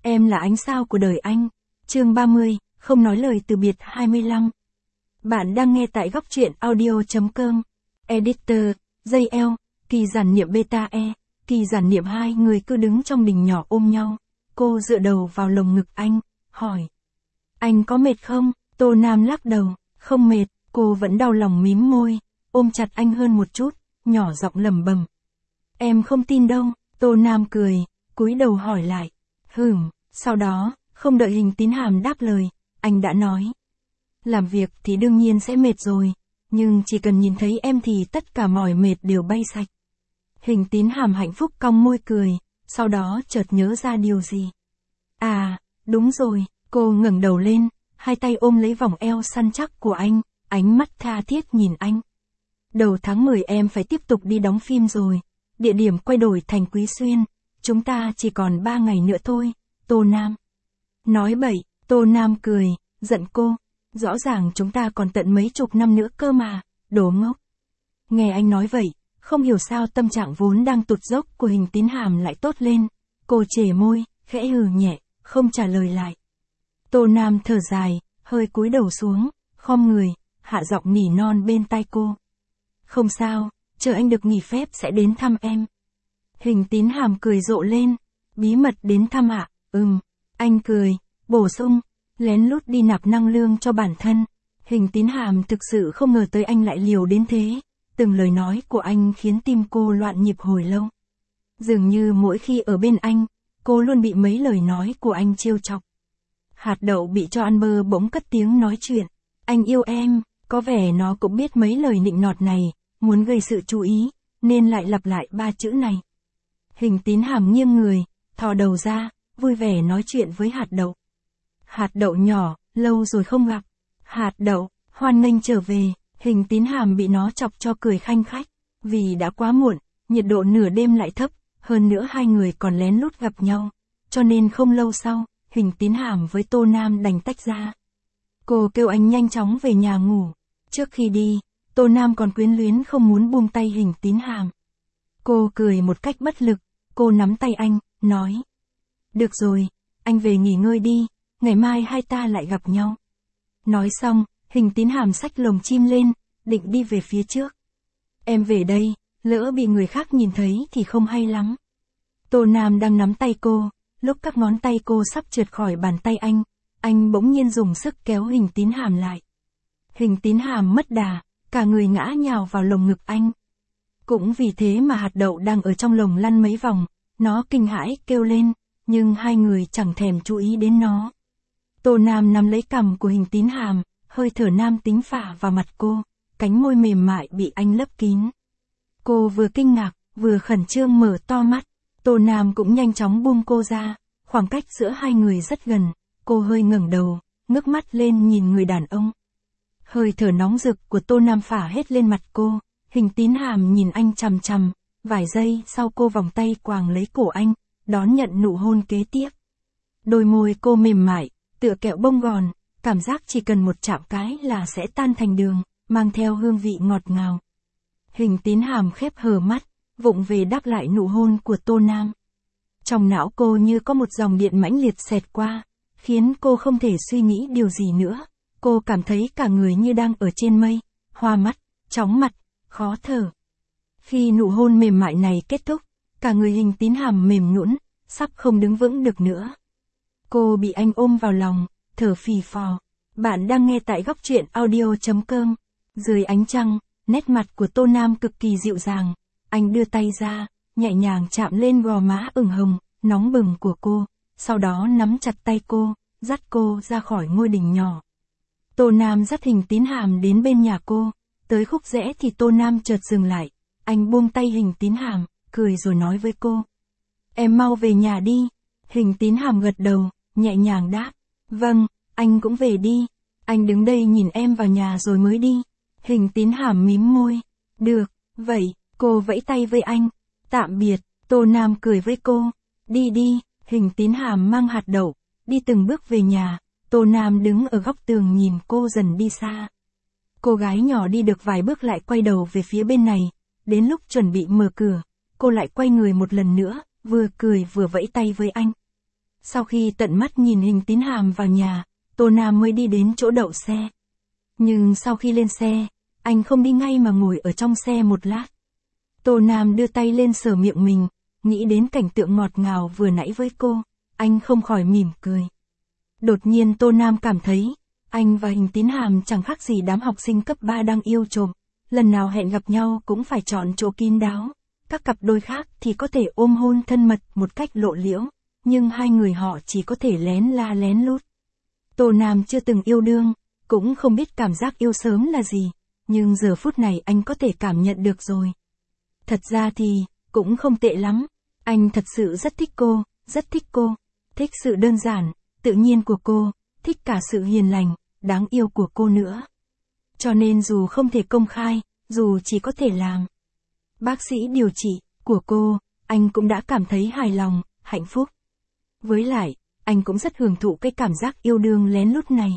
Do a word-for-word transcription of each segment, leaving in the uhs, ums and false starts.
Em là ánh sao của đời anh. Chương ba mươi, không nói lời từ biệt hai mươi lăm. Bạn đang nghe tại góc truyện audio.com. Editor, dây eo, kỳ giản niệm beta e, kỳ giản niệm hai người cứ đứng trong đình nhỏ ôm nhau. Cô dựa đầu vào lồng ngực anh, hỏi. Anh có mệt không? Tô Nam lắc đầu, không mệt, cô vẫn đau lòng mím môi, ôm chặt anh hơn một chút, nhỏ giọng lẩm bẩm. Em không tin đâu, Tô Nam cười, cúi đầu hỏi lại. Hửm, sau đó, không đợi Hình Tín Hàm đáp lời, anh đã nói. Làm việc thì đương nhiên sẽ mệt rồi, nhưng chỉ cần nhìn thấy em thì tất cả mỏi mệt đều bay sạch. Hình Tín Hàm hạnh phúc cong môi cười, sau đó chợt nhớ ra điều gì. À, đúng rồi, cô ngẩng đầu lên, hai tay ôm lấy vòng eo săn chắc của anh, ánh mắt tha thiết nhìn anh. Đầu tháng mười em phải tiếp tục đi đóng phim rồi, địa điểm quay đổi thành Quý Xuyên, chúng ta chỉ còn ba ngày nữa thôi, Tô Nam. Nói bậy, Tô Nam cười, giận cô, rõ ràng chúng ta còn tận mấy chục năm nữa cơ mà, đồ ngốc. Nghe anh nói vậy, không hiểu sao tâm trạng vốn đang tụt dốc của Hình Tín Hàm lại tốt lên, cô chề môi, khẽ hừ nhẹ, không trả lời lại. Tô Nam thở dài, hơi cúi đầu xuống, khom người, hạ giọng nỉ non bên tai cô. Không sao, chờ anh được nghỉ phép sẽ đến thăm em. Hình Tín Hàm cười rộ lên, bí mật đến thăm ạ, à? Ừm, anh cười, bổ sung, lén lút đi nạp năng lượng cho bản thân. Hình Tín Hàm thực sự không ngờ tới anh lại liều đến thế, từng lời nói của anh khiến tim cô loạn nhịp hồi lâu. Dường như mỗi khi ở bên anh, cô luôn bị mấy lời nói của anh trêu chọc. Hạt đậu bị cho ăn bơ bỗng cất tiếng nói chuyện, anh yêu em, có vẻ nó cũng biết mấy lời nịnh nọt này, muốn gây sự chú ý, nên lại lặp lại ba chữ này. Hình Tín Hàm nghiêng người, thò đầu ra, vui vẻ nói chuyện với hạt đậu. Hạt đậu nhỏ, lâu rồi không gặp. Hạt đậu, hoan nghênh trở về, Hình Tín Hàm bị nó chọc cho cười khanh khách, vì đã quá muộn, nhiệt độ nửa đêm lại thấp, hơn nữa hai người còn lén lút gặp nhau, cho nên không lâu sau, Hình Tín Hàm với Tô Nam đành tách ra. Cô kêu anh nhanh chóng về nhà ngủ, trước khi đi, Tô Nam còn quyến luyến không muốn buông tay Hình Tín Hàm. Cô cười một cách bất lực, cô nắm tay anh, nói. Được rồi, anh về nghỉ ngơi đi, ngày mai hai ta lại gặp nhau. Nói xong, Hình Tín Hàm xách lồng chim lên, định đi về phía trước. Em về đây, lỡ bị người khác nhìn thấy thì không hay lắm. Tô Nam đang nắm tay cô, lúc các ngón tay cô sắp trượt khỏi bàn tay anh, anh bỗng nhiên dùng sức kéo Hình Tín Hàm lại. Hình Tín Hàm mất đà, cả người ngã nhào vào lồng ngực anh. Cũng vì thế mà hạt đậu đang ở trong lồng lăn mấy vòng, nó kinh hãi kêu lên, nhưng hai người chẳng thèm chú ý đến nó. Tô Nam nắm lấy cằm của Hình Tín Hàm, hơi thở nam tính phả vào mặt cô, cánh môi mềm mại bị anh lấp kín. Cô vừa kinh ngạc, vừa khẩn trương mở to mắt, Tô Nam cũng nhanh chóng buông cô ra, khoảng cách giữa hai người rất gần, cô hơi ngẩng đầu, ngước mắt lên nhìn người đàn ông. Hơi thở nóng rực của Tô Nam phả hết lên mặt cô, Hình Tín Hàm nhìn anh chằm chằm, vài giây sau cô vòng tay quàng lấy cổ anh, đón nhận nụ hôn kế tiếp. Đôi môi cô mềm mại, tựa kẹo bông gòn, cảm giác chỉ cần một chạm cái là sẽ tan thành đường, mang theo hương vị ngọt ngào. Hình Tín Hàm khép hờ mắt, vụng về đáp lại nụ hôn của Tô Nam. Trong não cô như có một dòng điện mãnh liệt xẹt qua, khiến cô không thể suy nghĩ điều gì nữa. Cô cảm thấy cả người như đang ở trên mây, hoa mắt, chóng mặt, khó thở. Khi nụ hôn mềm mại này kết thúc, cả người Hình Tín Hàm mềm nhũn, sắp không đứng vững được nữa. Cô bị anh ôm vào lòng, thở phì phò. Bạn đang nghe tại góc truyện audio.com. Dưới ánh trăng, nét mặt của Tô Nam cực kỳ dịu dàng. Anh đưa tay ra, nhẹ nhàng chạm lên gò má ửng hồng, nóng bừng của cô, sau đó nắm chặt tay cô, dắt cô ra khỏi ngôi đình nhỏ. Tô Nam dắt Hình Tín Hàm đến bên nhà cô, tới khúc rẽ thì Tô Nam chợt dừng lại, anh buông tay Hình Tín Hàm, cười rồi nói với cô. Em mau về nhà đi. Hình Tín Hàm gật đầu, nhẹ nhàng đáp. Vâng, anh cũng về đi. Anh đứng đây nhìn em vào nhà rồi mới đi. Hình Tín Hàm mím môi. Được, vậy, cô vẫy tay với anh. Tạm biệt, Tô Nam cười với cô. Đi đi, Hình Tín Hàm mang hạt đậu, đi từng bước về nhà. Tô Nam đứng ở góc tường nhìn cô dần đi xa. Cô gái nhỏ đi được vài bước lại quay đầu về phía bên này. Đến lúc chuẩn bị mở cửa, cô lại quay người một lần nữa, vừa cười vừa vẫy tay với anh. Sau khi tận mắt nhìn Hình Tín Hàm vào nhà, Tô Nam mới đi đến chỗ đậu xe. Nhưng sau khi lên xe, anh không đi ngay mà ngồi ở trong xe một lát. Tô Nam đưa tay lên sờ miệng mình, nghĩ đến cảnh tượng ngọt ngào vừa nãy với cô, anh không khỏi mỉm cười. Đột nhiên Tô Nam cảm thấy, anh và Hình Tín Hàm chẳng khác gì đám học sinh cấp ba đang yêu trộm, lần nào hẹn gặp nhau cũng phải chọn chỗ kín đáo, các cặp đôi khác thì có thể ôm hôn thân mật một cách lộ liễu, nhưng hai người họ chỉ có thể lén la lén lút. Tô Nam chưa từng yêu đương, cũng không biết cảm giác yêu sớm là gì, nhưng giờ phút này anh có thể cảm nhận được rồi. Thật ra thì, cũng không tệ lắm, anh thật sự rất thích cô, rất thích cô, thích sự đơn giản, tự nhiên của cô, thích cả sự hiền lành, đáng yêu của cô nữa. Cho nên dù không thể công khai, dù chỉ có thể làm bác sĩ điều trị của cô, anh cũng đã cảm thấy hài lòng, hạnh phúc. Với lại, anh cũng rất hưởng thụ cái cảm giác yêu đương lén lút này.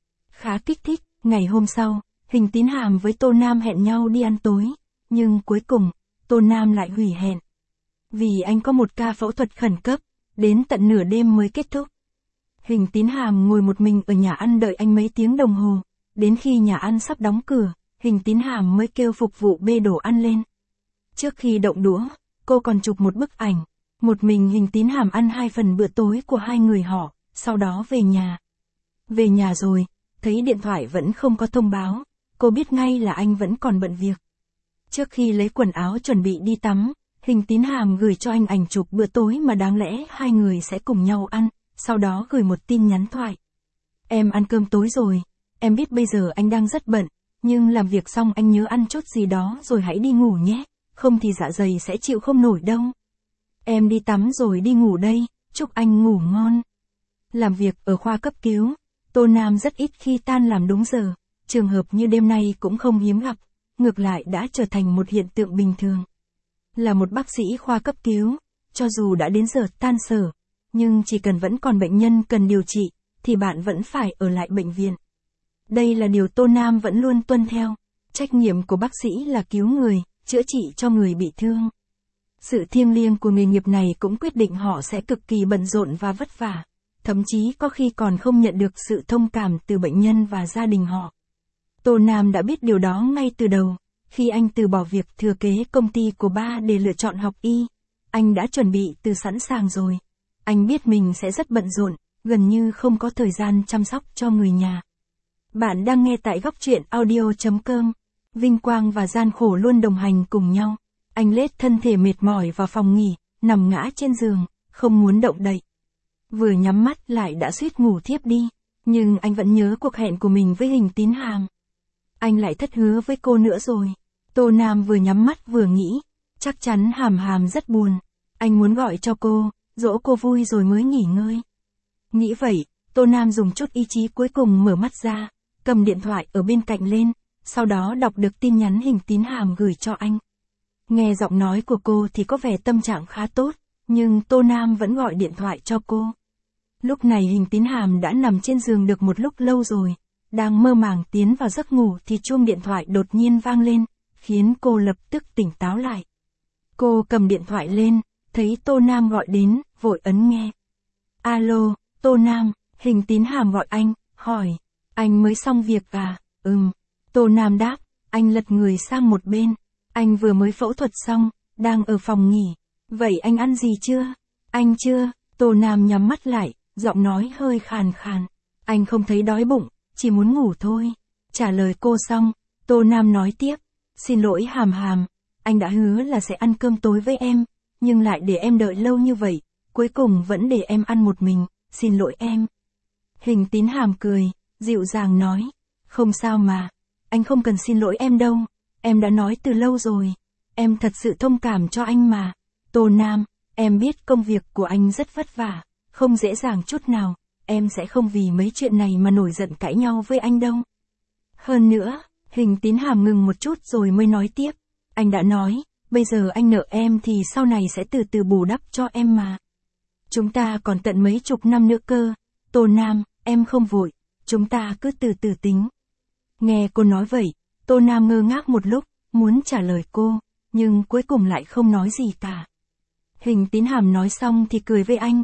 Khá kích thích, ngày hôm sau, Hình Tín Hàm với Tô Nam hẹn nhau đi ăn tối, nhưng cuối cùng, Tô Nam lại hủy hẹn. Vì anh có một ca phẫu thuật khẩn cấp, đến tận nửa đêm mới kết thúc. Hình Tín Hàm ngồi một mình ở nhà ăn đợi anh mấy tiếng đồng hồ, đến khi nhà ăn sắp đóng cửa, Hình Tín Hàm mới kêu phục vụ bê đồ ăn lên. Trước khi động đũa, cô còn chụp một bức ảnh, một mình Hình Tín Hàm ăn hai phần bữa tối của hai người họ, sau đó về nhà. Về nhà rồi, thấy điện thoại vẫn không có thông báo, cô biết ngay là anh vẫn còn bận việc. Trước khi lấy quần áo chuẩn bị đi tắm, Hình Tín Hàm gửi cho anh ảnh chụp bữa tối mà đáng lẽ hai người sẽ cùng nhau ăn, sau đó gửi một tin nhắn thoại. Em ăn cơm tối rồi, em biết bây giờ anh đang rất bận, nhưng làm việc xong anh nhớ ăn chút gì đó rồi hãy đi ngủ nhé, không thì dạ dày sẽ chịu không nổi đâu. Em đi tắm rồi đi ngủ đây, chúc anh ngủ ngon. Làm việc ở khoa cấp cứu, Tô Nam rất ít khi tan làm đúng giờ, trường hợp như đêm nay cũng không hiếm gặp, ngược lại đã trở thành một hiện tượng bình thường. Là một bác sĩ khoa cấp cứu, cho dù đã đến giờ tan sở, nhưng chỉ cần vẫn còn bệnh nhân cần điều trị, thì bạn vẫn phải ở lại bệnh viện. Đây là điều Tô Nam vẫn luôn tuân theo, trách nhiệm của bác sĩ là cứu người, chữa trị cho người bị thương. Sự thiêng liêng của nghề nghiệp này cũng quyết định họ sẽ cực kỳ bận rộn và vất vả, thậm chí có khi còn không nhận được sự thông cảm từ bệnh nhân và gia đình họ. Tô Nam đã biết điều đó ngay từ đầu, khi anh từ bỏ việc thừa kế công ty của ba để lựa chọn học y, anh đã chuẩn bị từ sẵn sàng rồi. Anh biết mình sẽ rất bận rộn, gần như không có thời gian chăm sóc cho người nhà. Bạn đang nghe tại góc truyện audio chấm com. Vinh quang và gian khổ luôn đồng hành cùng nhau. Anh lết thân thể mệt mỏi vào phòng nghỉ, nằm ngã trên giường, không muốn động đậy. Vừa nhắm mắt lại đã suýt ngủ thiếp đi, nhưng anh vẫn nhớ cuộc hẹn của mình với Hình Tín Hàm. Anh lại thất hứa với cô nữa rồi. Tô Nam vừa nhắm mắt vừa nghĩ, chắc chắn Hàm Hàm rất buồn. Anh muốn gọi cho cô, dỗ cô vui rồi mới nghỉ ngơi. Nghĩ vậy, Tô Nam dùng chút ý chí cuối cùng mở mắt ra, cầm điện thoại ở bên cạnh lên, sau đó đọc được tin nhắn Hình Tín Hàm gửi cho anh. Nghe giọng nói của cô thì có vẻ tâm trạng khá tốt, nhưng Tô Nam vẫn gọi điện thoại cho cô. Lúc này Hình Tín Hàm đã nằm trên giường được một lúc lâu rồi, đang mơ màng tiến vào giấc ngủ thì chuông điện thoại đột nhiên vang lên, khiến cô lập tức tỉnh táo lại. Cô cầm điện thoại lên, thấy Tô Nam gọi đến, vội ấn nghe. Alo, Tô Nam, Hình Tín Hàm gọi anh, hỏi, anh mới xong việc à? Ừm. Tô Nam đáp, anh lật người sang một bên, anh vừa mới phẫu thuật xong, đang ở phòng nghỉ. Vậy anh ăn gì chưa? Anh chưa. Tô Nam nhắm mắt lại, giọng nói hơi khàn khàn. Anh không thấy đói bụng, chỉ muốn ngủ thôi. Trả lời cô xong, Tô Nam nói tiếp, xin lỗi Hàm Hàm, anh đã hứa là sẽ ăn cơm tối với em, nhưng lại để em đợi lâu như vậy, cuối cùng vẫn để em ăn một mình, xin lỗi em. Hình Tín Hàm cười, dịu dàng nói, không sao mà, anh không cần xin lỗi em đâu, em đã nói từ lâu rồi, em thật sự thông cảm cho anh mà. Tô Nam, em biết công việc của anh rất vất vả, không dễ dàng chút nào, em sẽ không vì mấy chuyện này mà nổi giận cãi nhau với anh đâu. Hơn nữa, Hình Tín Hàm ngừng một chút rồi mới nói tiếp, anh đã nói, bây giờ anh nợ em thì sau này sẽ từ từ bù đắp cho em mà. Chúng ta còn tận mấy chục năm nữa cơ, Tô Nam, em không vội, chúng ta cứ từ từ tính. Nghe cô nói vậy, Tô Nam ngơ ngác một lúc, muốn trả lời cô, nhưng cuối cùng lại không nói gì cả. Hình Tín Hàm nói xong thì cười với anh,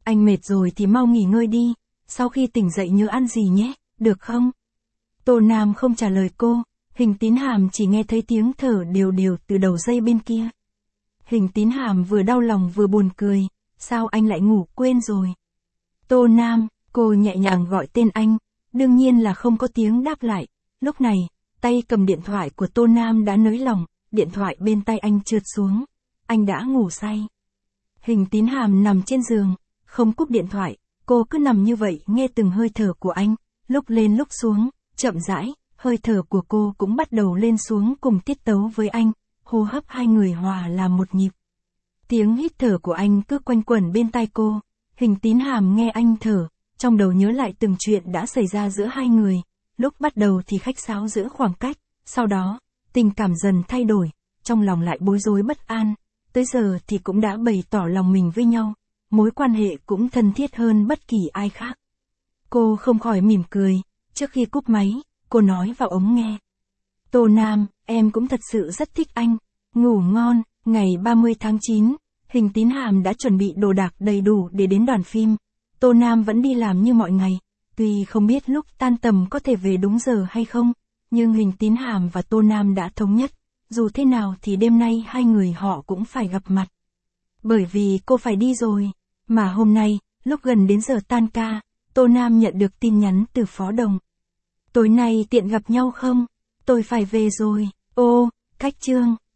Anh mệt rồi thì mau nghỉ ngơi đi, sau khi tỉnh dậy nhớ ăn gì nhé, được không? Tô Nam không trả lời cô, Hình Tín Hàm chỉ nghe thấy tiếng thở đều đều từ đầu dây bên kia. Hình Tín Hàm vừa đau lòng vừa buồn cười, sao anh lại ngủ quên rồi? Tô Nam, cô nhẹ nhàng gọi tên anh, đương nhiên là không có tiếng đáp lại. Lúc này, tay cầm điện thoại của Tô Nam đã nới lỏng, điện thoại bên tay anh trượt xuống. Anh đã ngủ say. Hình Tín Hàm nằm trên giường, không cúp điện thoại, cô cứ nằm như vậy nghe từng hơi thở của anh, lúc lên lúc xuống, chậm rãi, hơi thở của cô cũng bắt đầu lên xuống cùng tiết tấu với anh, hô hấp hai người hòa làm một nhịp. Tiếng hít thở của anh cứ quanh quẩn bên tai cô, Hình Tín Hàm nghe anh thở, trong đầu nhớ lại từng chuyện đã xảy ra giữa hai người, lúc bắt đầu thì khách sáo giữ khoảng cách, sau đó, tình cảm dần thay đổi, trong lòng lại bối rối bất an, tới giờ thì cũng đã bày tỏ lòng mình với nhau, mối quan hệ cũng thân thiết hơn bất kỳ ai khác. Cô không khỏi mỉm cười, trước khi cúp máy, cô nói vào ống nghe. Tô Nam, em cũng thật sự rất thích anh, ngủ ngon. Ngày ba mươi tháng chín, Hình Tín Hàm đã chuẩn bị đồ đạc đầy đủ để đến đoàn phim. Tô Nam vẫn đi làm như mọi ngày, tuy không biết lúc tan tầm có thể về đúng giờ hay không, nhưng Hình Tín Hàm và Tô Nam đã thống nhất, dù thế nào thì đêm nay hai người họ cũng phải gặp mặt. Bởi vì cô phải đi rồi, mà hôm nay, lúc gần đến giờ tan ca, Tô Nam nhận được tin nhắn từ Phó Đồng. Tối nay tiện gặp nhau không? Tôi phải về rồi. Ô, Cách Trương,